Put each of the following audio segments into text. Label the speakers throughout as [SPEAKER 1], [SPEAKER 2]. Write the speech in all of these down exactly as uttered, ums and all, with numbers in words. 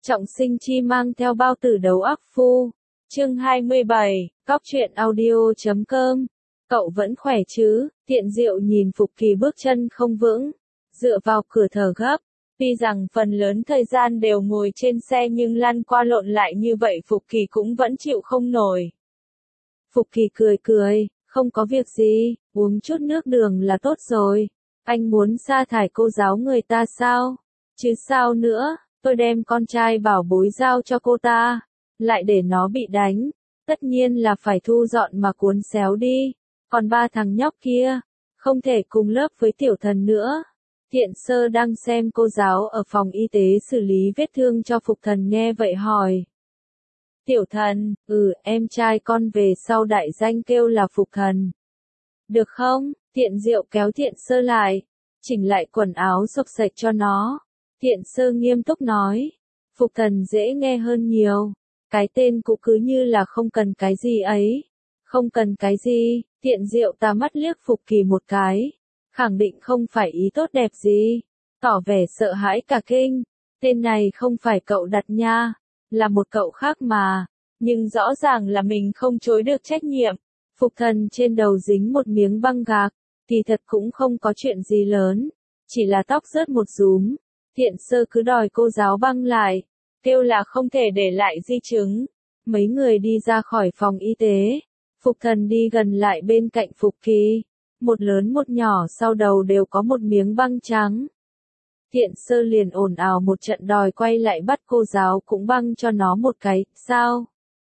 [SPEAKER 1] Trọng Sinh Chi mang theo bao tử đấu ác phu. Chương hai mươi bảy, cóc truyện audio chấm com. Cậu vẫn khỏe chứ? Tiện Diệu nhìn Phục Kỳ bước chân không vững, dựa vào cửa thở gấp. Tuy rằng phần lớn thời gian đều ngồi trên xe nhưng lăn qua lộn lại như vậy Phục Kỳ cũng vẫn chịu không nổi. Phục Kỳ cười cười, không có việc gì, uống chút nước đường là tốt rồi. Anh muốn sa thải cô giáo người ta sao? Chứ sao nữa, tôi đem con trai bảo bối giao cho cô ta, lại để nó bị đánh. Tất nhiên là phải thu dọn mà cuốn xéo đi. Còn ba thằng nhóc kia, không thể cùng lớp với tiểu thần nữa. Thiện Sơ đang xem cô giáo ở phòng y tế xử lý vết thương cho Phục Thần nghe vậy hỏi. Tiểu Thần, ừ, em trai con về sau đại danh kêu là Phục Thần. Được không? Thiện Diệu kéo Thiện Sơ lại, chỉnh lại quần áo xộc xệch cho nó. Thiện Sơ nghiêm túc nói. Phục Thần dễ nghe hơn nhiều. Cái tên cũng cứ như là không cần cái gì ấy. Không cần cái gì, Thiện Diệu tà mắt liếc Phục Kỳ một cái. Khẳng định không phải ý tốt đẹp gì. Tỏ vẻ sợ hãi cả kinh. Tên này không phải cậu đặt nha. Là một cậu khác mà. Nhưng rõ ràng là mình không chối được trách nhiệm. Phục Thần trên đầu dính một miếng băng gạc. Thì thật cũng không có chuyện gì lớn. Chỉ là tóc rớt một rúm. Thiện Sơ cứ đòi cô giáo băng lại. Kêu là không thể để lại di chứng. Mấy người đi ra khỏi phòng y tế. Phục Thần đi gần lại bên cạnh Phục Kỳ. Một lớn một nhỏ sau đầu đều có một miếng băng trắng. Thiện Sơ liền ồn ào một trận đòi quay lại bắt cô giáo cũng băng cho nó một cái. Sao?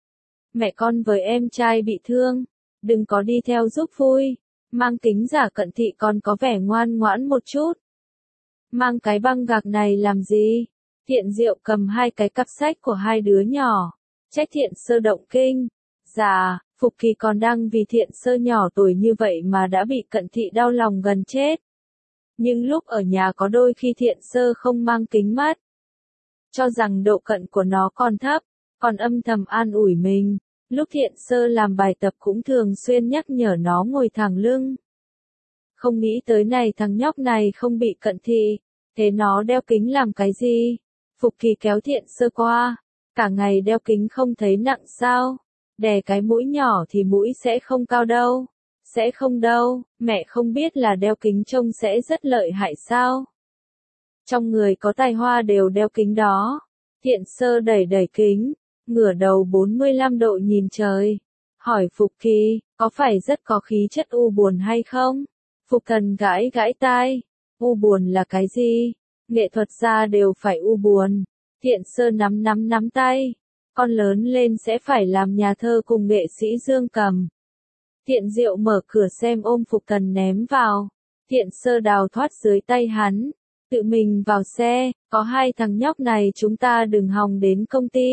[SPEAKER 1] Mẹ con với em trai bị thương. Đừng có đi theo giúp vui. Mang kính giả cận thị còn có vẻ ngoan ngoãn một chút. Mang cái băng gạc này làm gì? Thiện Diệu cầm hai cái cặp sách của hai đứa nhỏ. Trách Thiện Sơ động kinh. Dạ, Phục Kỳ còn đang vì Thiện Sơ nhỏ tuổi như vậy mà đã bị cận thị đau lòng gần chết. Nhưng lúc ở nhà có đôi khi Thiện Sơ không mang kính mắt. Cho rằng độ cận của nó còn thấp, còn âm thầm an ủi mình. Lúc Thiện Sơ làm bài tập cũng thường xuyên nhắc nhở nó ngồi thẳng lưng. Không nghĩ tới này thằng nhóc này không bị cận thị, thế nó đeo kính làm cái gì? Phục Kỳ kéo Thiện Sơ qua, cả ngày đeo kính không thấy nặng sao? Đè cái mũi nhỏ thì mũi sẽ không cao đâu. Sẽ không đâu, mẹ không biết là đeo kính trông sẽ rất lợi hại sao? Trong người có tài hoa đều đeo kính đó. Thiện Sơ đẩy đẩy kính, ngửa đầu bốn mươi lăm độ nhìn trời. Hỏi Phục Kỳ, có phải rất có khí chất u buồn hay không? Phục Thần gãi gãi tai. U buồn là cái gì? Nghệ thuật gia đều phải u buồn. Thiện Sơ nắm nắm nắm tay. Con lớn lên sẽ phải làm nhà thơ cùng nghệ sĩ Dương Cầm. Thiện Diệu mở cửa xem ôm Phục Thần ném vào. Thiện Sơ đào thoát dưới tay hắn. Tự mình vào xe, có hai thằng nhóc này chúng ta đừng hòng đến công ty.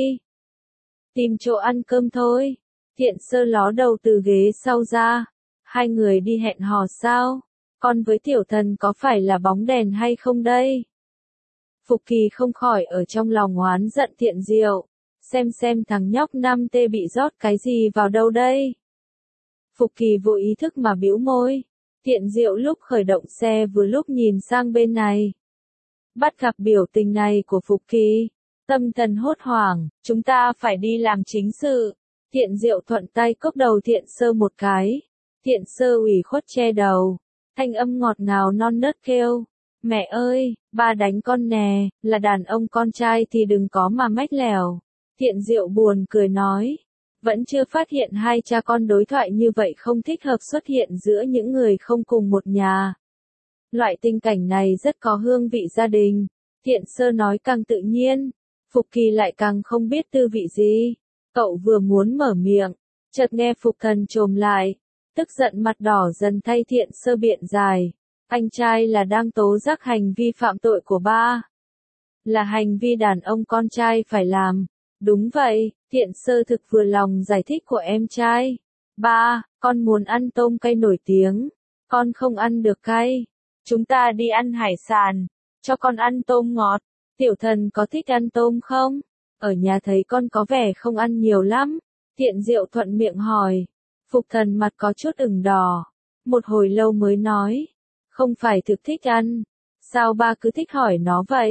[SPEAKER 1] Tìm chỗ ăn cơm thôi. Thiện Sơ ló đầu từ ghế sau ra. Hai người đi hẹn hò sao? Con với Tiểu Thần có phải là bóng đèn hay không đây? Phục Kỳ không khỏi ở trong lòng oán giận Thiện Diệu. Xem xem thằng nhóc năm tê bị rót cái gì vào đâu đây? Phục Kỳ vô ý thức mà bĩu môi. Thiện Diệu lúc khởi động xe vừa lúc nhìn sang bên này. Bắt gặp biểu tình này của Phục Kỳ. Tâm thần hốt hoảng, chúng ta phải đi làm chính sự. Thiện Diệu thuận tay cốc đầu Thiện Sơ một cái. Thiện Sơ ủy khuất che đầu. Thanh âm ngọt ngào non nớt kêu. Mẹ ơi, ba đánh con nè, là đàn ông con trai thì đừng có mà mách lèo. Thiện Diệu buồn cười nói. Vẫn chưa phát hiện hai cha con đối thoại như vậy không thích hợp xuất hiện giữa những người không cùng một nhà. Loại tình cảnh này rất có hương vị gia đình. Thiện Sơ nói càng tự nhiên. Phục Kỳ lại càng không biết tư vị gì. Cậu vừa muốn mở miệng, chợt nghe Phục Thần chồm lại. Tức giận mặt đỏ dần thay Thiện Sơ biện giải. Anh trai là đang tố giác hành vi phạm tội của ba. Là hành vi đàn ông con trai phải làm. Đúng vậy, Thiện Sơ thực vừa lòng giải thích của em trai. Ba, con muốn ăn tôm cay nổi tiếng. Con không ăn được cay. Chúng ta đi ăn hải sản. Cho con ăn tôm ngọt. Tiểu Thần có thích ăn tôm không? Ở nhà thấy con có vẻ không ăn nhiều lắm. Thiện Diệu thuận miệng hỏi. Phục Thần mặt có chút ửng đỏ. Một hồi lâu mới nói. Không phải thực thích ăn. Sao ba cứ thích hỏi nó vậy?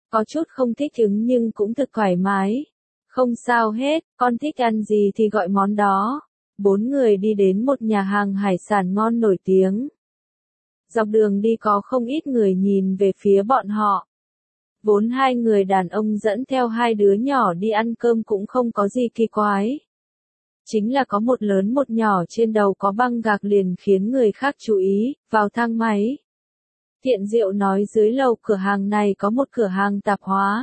[SPEAKER 1] Có chút không thích ứng nhưng cũng thực thoải mái. Không sao hết, con thích ăn gì thì gọi món đó. Bốn người đi đến một nhà hàng hải sản ngon nổi tiếng. Dọc đường đi có không ít người nhìn về phía bọn họ. Vốn hai người đàn ông dẫn theo hai đứa nhỏ đi ăn cơm cũng không có gì kỳ quái. Chính là có một lớn một nhỏ trên đầu có băng gạc liền khiến người khác chú ý, vào thang máy. Thiện Diệu nói dưới lầu cửa hàng này có một cửa hàng tạp hóa.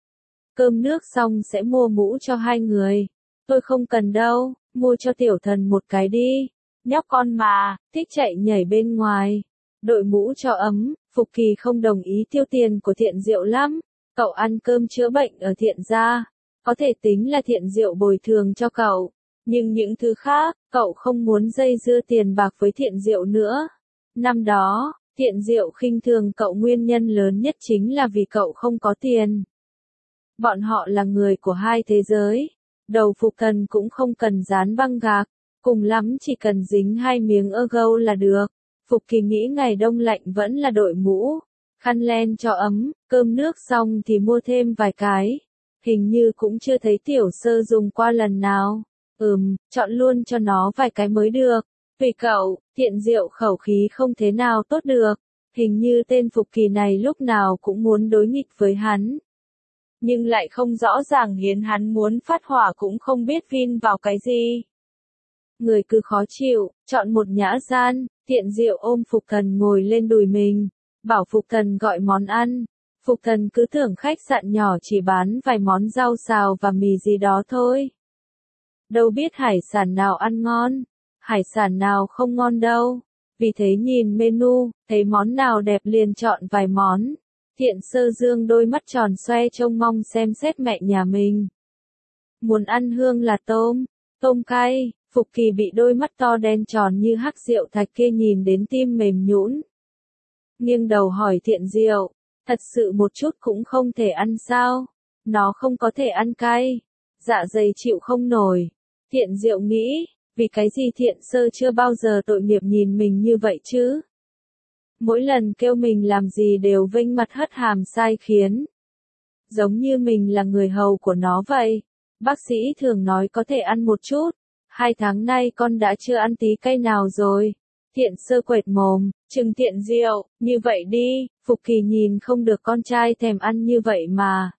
[SPEAKER 1] Cơm nước xong sẽ mua mũ cho hai người. Tôi không cần đâu, mua cho tiểu thần một cái đi. Nhóc con mà, thích chạy nhảy bên ngoài. Đội mũ cho ấm, Phục Kỳ không đồng ý tiêu tiền của Thiện Diệu lắm. Cậu ăn cơm chữa bệnh ở Thiện gia, có thể tính là Thiện Diệu bồi thường cho cậu. Nhưng những thứ khác, cậu không muốn dây dưa tiền bạc với Thiện Diệu nữa. Năm đó, Thiện Diệu khinh thường cậu nguyên nhân lớn nhất chính là vì cậu không có tiền. Bọn họ là người của hai thế giới. Đầu Phục Thần cũng không cần dán băng gạc, cùng lắm chỉ cần dính hai miếng ơ gâu là được. Phục Kỳ nghĩ ngày đông lạnh vẫn là đội mũ, khăn len cho ấm, cơm nước xong thì mua thêm vài cái. Hình như cũng chưa thấy tiểu sơ dùng qua lần nào. Ừm, chọn luôn cho nó vài cái mới được. Vì cậu, Thiện Diệu khẩu khí không thế nào tốt được. Hình như tên Phục Kỳ này lúc nào cũng muốn đối nghịch với hắn. Nhưng lại không rõ ràng khiến hắn muốn phát hỏa cũng không biết vin vào cái gì. Người cứ khó chịu, chọn một nhã gian, Thiện Diệu ôm Phục Thần ngồi lên đùi mình, bảo Phục Thần gọi món ăn. Phục Thần cứ tưởng khách sạn nhỏ chỉ bán vài món rau xào và mì gì đó thôi. Đâu biết hải sản nào ăn ngon, hải sản nào không ngon đâu. Vì thế nhìn menu, thấy món nào đẹp liền chọn vài món. Thiện Sơ dương đôi mắt tròn xoe trông mong xem xét mẹ nhà mình. Muốn ăn hương là tôm, tôm cay. Phục Kỳ bị đôi mắt to đen tròn như hắc rượu thạch kia nhìn đến tim mềm nhũn. Nghiêng đầu hỏi Thiện Diệu, thật sự một chút cũng không thể ăn sao? Nó không có thể ăn cay, dạ dày chịu không nổi. Thiện Diệu nghĩ, vì cái gì Thiện Sơ chưa bao giờ tội nghiệp nhìn mình như vậy chứ? Mỗi lần kêu mình làm gì đều vênh mặt hất hàm sai khiến. Giống như mình là người hầu của nó vậy. Bác sĩ thường nói có thể ăn một chút. Hai tháng nay con đã chưa ăn tí cay nào rồi. Thiện Sơ quệt mồm, trừng Thiện Diệu, như vậy đi, Phục Kỳ nhìn không được con trai thèm ăn như vậy mà.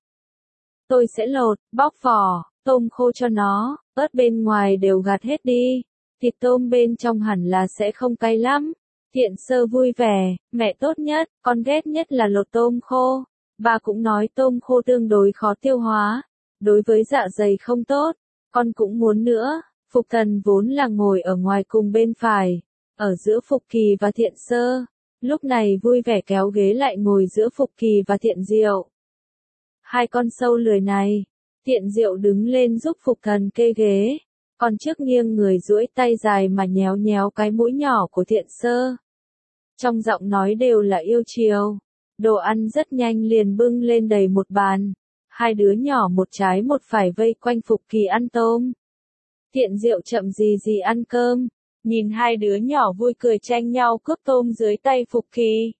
[SPEAKER 1] Tôi sẽ lột, bóc vỏ, tôm khô cho nó, ớt bên ngoài đều gạt hết đi. Thịt tôm bên trong hẳn là sẽ không cay lắm. Thiện Sơ vui vẻ, mẹ tốt nhất, con ghét nhất là lột tôm khô. Bà cũng nói tôm khô tương đối khó tiêu hóa, đối với dạ dày không tốt, con cũng muốn nữa. Phục Thần vốn là ngồi ở ngoài cùng bên phải, ở giữa Phục Kỳ và Thiện Sơ, lúc này vui vẻ kéo ghế lại ngồi giữa Phục Kỳ và Thiện Diệu. Hai con sâu lười này, Thiện Diệu đứng lên giúp Phục Thần kê ghế, còn trước nghiêng người duỗi tay dài mà nhéo nhéo cái mũi nhỏ của Thiện Sơ. Trong giọng nói đều là yêu chiều, đồ ăn rất nhanh liền bưng lên đầy một bàn, hai đứa nhỏ một trái một phải vây quanh Phục Kỳ ăn tôm. Thiện Diệu chậm gì gì ăn cơm, nhìn hai đứa nhỏ vui cười tranh nhau cướp tôm dưới tay Phục Kỳ.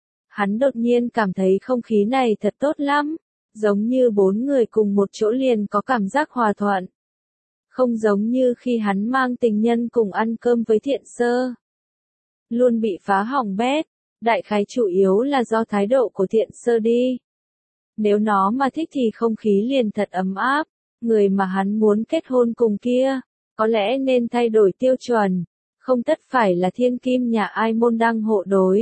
[SPEAKER 1] Hắn đột nhiên cảm thấy không khí này thật tốt lắm, giống như bốn người cùng một chỗ liền có cảm giác hòa thuận. Không giống như khi hắn mang tình nhân cùng ăn cơm với Thiện Sơ. Luôn bị phá hỏng bét, đại khái chủ yếu là do thái độ của Thiện Sơ đi. Nếu nó mà thích thì không khí liền thật ấm áp. Người mà hắn muốn kết hôn cùng kia, có lẽ nên thay đổi tiêu chuẩn, không tất phải là thiên kim nhà ai môn đăng hộ đối.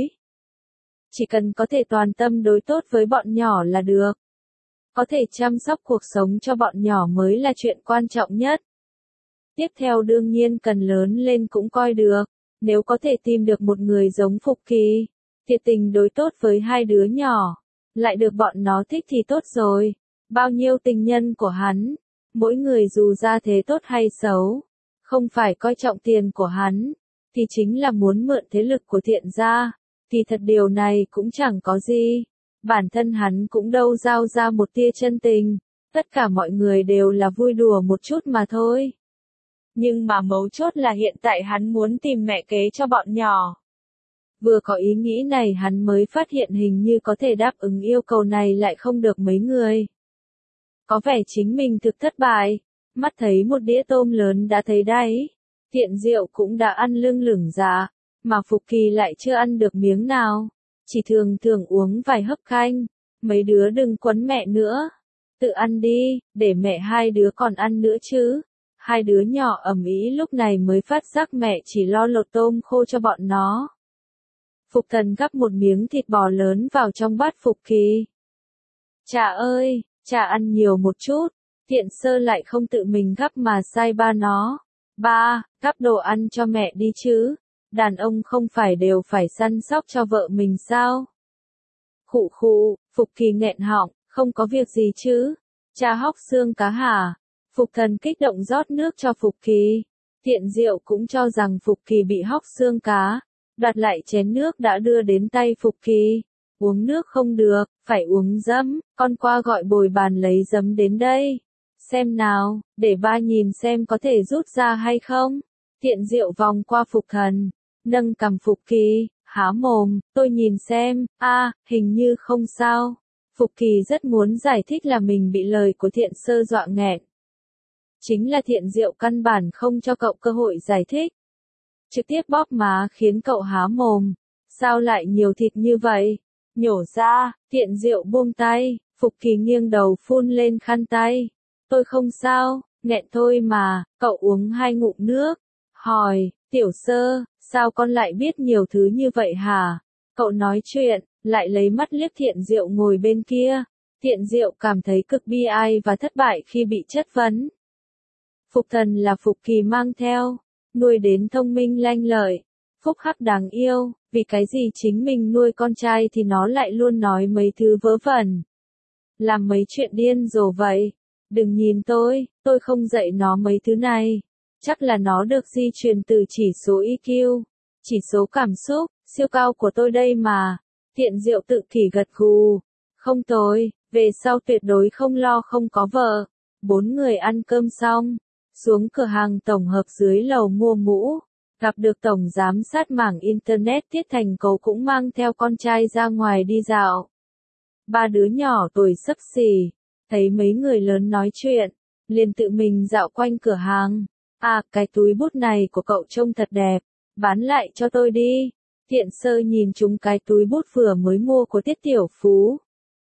[SPEAKER 1] Chỉ cần có thể toàn tâm đối tốt với bọn nhỏ là được. Có thể chăm sóc cuộc sống cho bọn nhỏ mới là chuyện quan trọng nhất. Tiếp theo đương nhiên cần lớn lên cũng coi được, nếu có thể tìm được một người giống Phục Kỳ, thiệt tình đối tốt với hai đứa nhỏ, lại được bọn nó thích thì tốt rồi. Bao nhiêu tình nhân của hắn, mỗi người dù ra thế tốt hay xấu, không phải coi trọng tiền của hắn, thì chính là muốn mượn thế lực của Thiện gia, thì thật điều này cũng chẳng có gì. Bản thân hắn cũng đâu giao ra một tia chân tình, tất cả mọi người đều là vui đùa một chút mà thôi. Nhưng mà mấu chốt là hiện tại hắn muốn tìm mẹ kế cho bọn nhỏ. Vừa có ý nghĩ này hắn mới phát hiện hình như có thể đáp ứng yêu cầu này lại không được mấy người. Có vẻ chính mình thực thất bại, mắt thấy một đĩa tôm lớn đã thấy đáy, Tiện Diệu cũng đã ăn lưng lửng dạ, mà Phục Kỳ lại chưa ăn được miếng nào, chỉ thường thường uống vài hớp canh, mấy đứa đừng quấn mẹ nữa, tự ăn đi, để mẹ hai đứa còn ăn nữa chứ. Hai đứa nhỏ ầm ĩ lúc này mới phát giác mẹ chỉ lo lột tôm khô cho bọn nó. Phục Thần gắp một miếng thịt bò lớn vào trong bát Phục Kỳ. Cha ơi, cha ăn nhiều một chút, Tiện Sơ lại không tự mình gắp mà sai ba nó. Ba, gắp đồ ăn cho mẹ đi chứ, đàn ông không phải đều phải săn sóc cho vợ mình sao? Khụ khụ, Phục Kỳ nghẹn họng, không có việc gì chứ, cha hóc xương cá hả? Phục Thần kích động rót nước cho Phục Kỳ. Tiện Diệu cũng cho rằng Phục Kỳ bị hóc xương cá, đoạt lại chén nước đã đưa đến tay Phục Kỳ. Uống nước không được, phải uống giấm, con qua gọi bồi bàn lấy giấm đến đây. Xem nào, để ba nhìn xem có thể rút ra hay không. Tiện Diệu vòng qua Phục Thần, nâng cằm Phục Kỳ, há mồm, tôi nhìn xem, a, hình như không sao. Phục Kỳ rất muốn giải thích là mình bị lời của Thiện Sơ dọa nghẹn. Chính là Thiện Diệu căn bản không cho cậu cơ hội giải thích. Trực tiếp bóp má khiến cậu há mồm. Sao lại nhiều thịt như vậy? Nhổ ra, Thiện Diệu buông tay, Phục Kỳ nghiêng đầu phun lên khăn tay. Tôi không sao, nghẹn thôi mà, cậu uống hai ngụm nước. Hỏi, Tiểu Sơ, sao con lại biết nhiều thứ như vậy hả? Cậu nói chuyện, lại lấy mắt liếc Thiện Diệu ngồi bên kia. Thiện Diệu cảm thấy cực bi ai và thất bại khi bị chất vấn. Phục Thần là Phục Kỳ mang theo, nuôi đến thông minh lanh lợi, phúc hắc đáng yêu, vì cái gì chính mình nuôi con trai thì nó lại luôn nói mấy thứ vớ vẩn. Làm mấy chuyện điên rồ vậy. Đừng nhìn tôi, tôi không dạy nó mấy thứ này. Chắc là nó được di truyền từ chỉ số i kiu, chỉ số cảm xúc, siêu cao của tôi đây mà. Thiện Diệu tự kỷ gật gù. Không tồi, về sau tuyệt đối không lo không có vợ. Bốn người ăn cơm xong, xuống cửa hàng tổng hợp dưới lầu mua mũ, gặp được tổng giám sát mảng Internet Tiết Thành Cấu cũng mang theo con trai ra ngoài đi dạo. Ba đứa nhỏ tuổi xấp xỉ, thấy mấy người lớn nói chuyện, liền tự mình dạo quanh cửa hàng. À, cái túi bút này của cậu trông thật đẹp, bán lại cho tôi đi. Thiện Sơ nhìn chúng cái túi bút vừa mới mua của Tiết Tiểu Phú.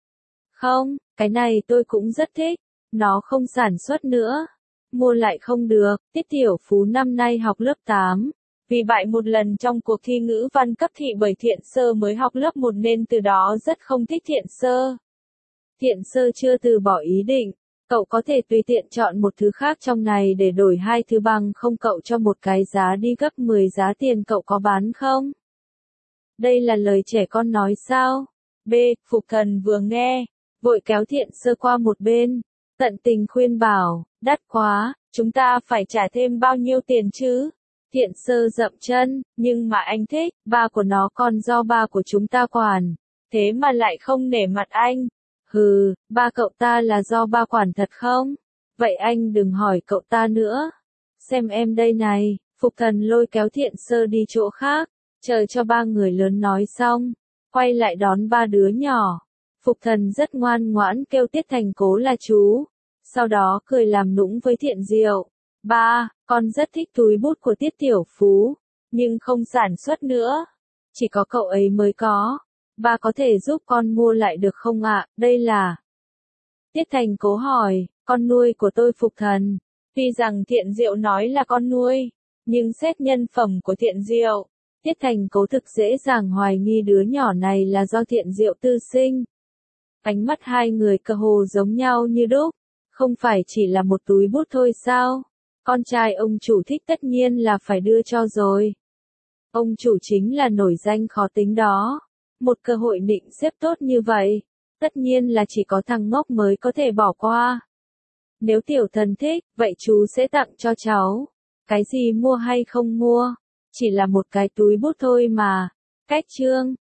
[SPEAKER 1] Không, cái này tôi cũng rất thích, nó không sản xuất nữa. Mua lại không được, Tiết Tiểu Phú năm nay học lớp tám. Vì bại một lần trong cuộc thi ngữ văn cấp thị bởi Thiện Sơ mới học lớp một nên từ đó rất không thích Thiện Sơ. Thiện Sơ chưa từ bỏ ý định, cậu có thể tùy tiện chọn một thứ khác trong này để đổi hai thứ bằng không cậu cho một cái giá đi gấp mười giá tiền cậu có bán không? Đây là lời trẻ con nói sao? B. Phục Thần vừa nghe, vội kéo Thiện Sơ qua một bên, tận tình khuyên bảo, đắt quá, chúng ta phải trả thêm bao nhiêu tiền chứ? Thiện Sơ dậm chân, nhưng mà anh thích, ba của nó còn do ba của chúng ta quản, thế mà lại không nể mặt anh. Hừ, ba cậu ta là do ba quản thật không? Vậy anh đừng hỏi cậu ta nữa. Xem em đây này, Phục Thần lôi kéo Thiện Sơ đi chỗ khác, chờ cho ba người lớn nói xong, quay lại đón ba đứa nhỏ. Phục Thần rất ngoan ngoãn kêu Tiết Thành Cố là chú, sau đó cười làm nũng với Thiện Diệu. Ba, con rất thích túi bút của Tiết Tiểu Phú, nhưng không sản xuất nữa. Chỉ có cậu ấy mới có. Ba có thể giúp con mua lại được không ạ? Đây là... Tiết Thành Cố hỏi, con nuôi của tôi Phục Thần. Tuy rằng Thiện Diệu nói là con nuôi, nhưng xét nhân phẩm của Thiện Diệu, Tiết Thành Cố thực dễ dàng hoài nghi đứa nhỏ này là do Thiện Diệu tư sinh. Ánh mắt hai người cơ hồ giống nhau như đúc, không phải chỉ là một túi bút thôi sao? Con trai ông chủ thích tất nhiên là phải đưa cho rồi. Ông chủ chính là nổi danh khó tính đó. Một cơ hội nịnh xếp tốt như vậy, tất nhiên là chỉ có thằng ngốc mới có thể bỏ qua. Nếu tiểu thần thích, vậy chú sẽ tặng cho cháu. Cái gì mua hay không mua, chỉ là một cái túi bút thôi mà. Cách chương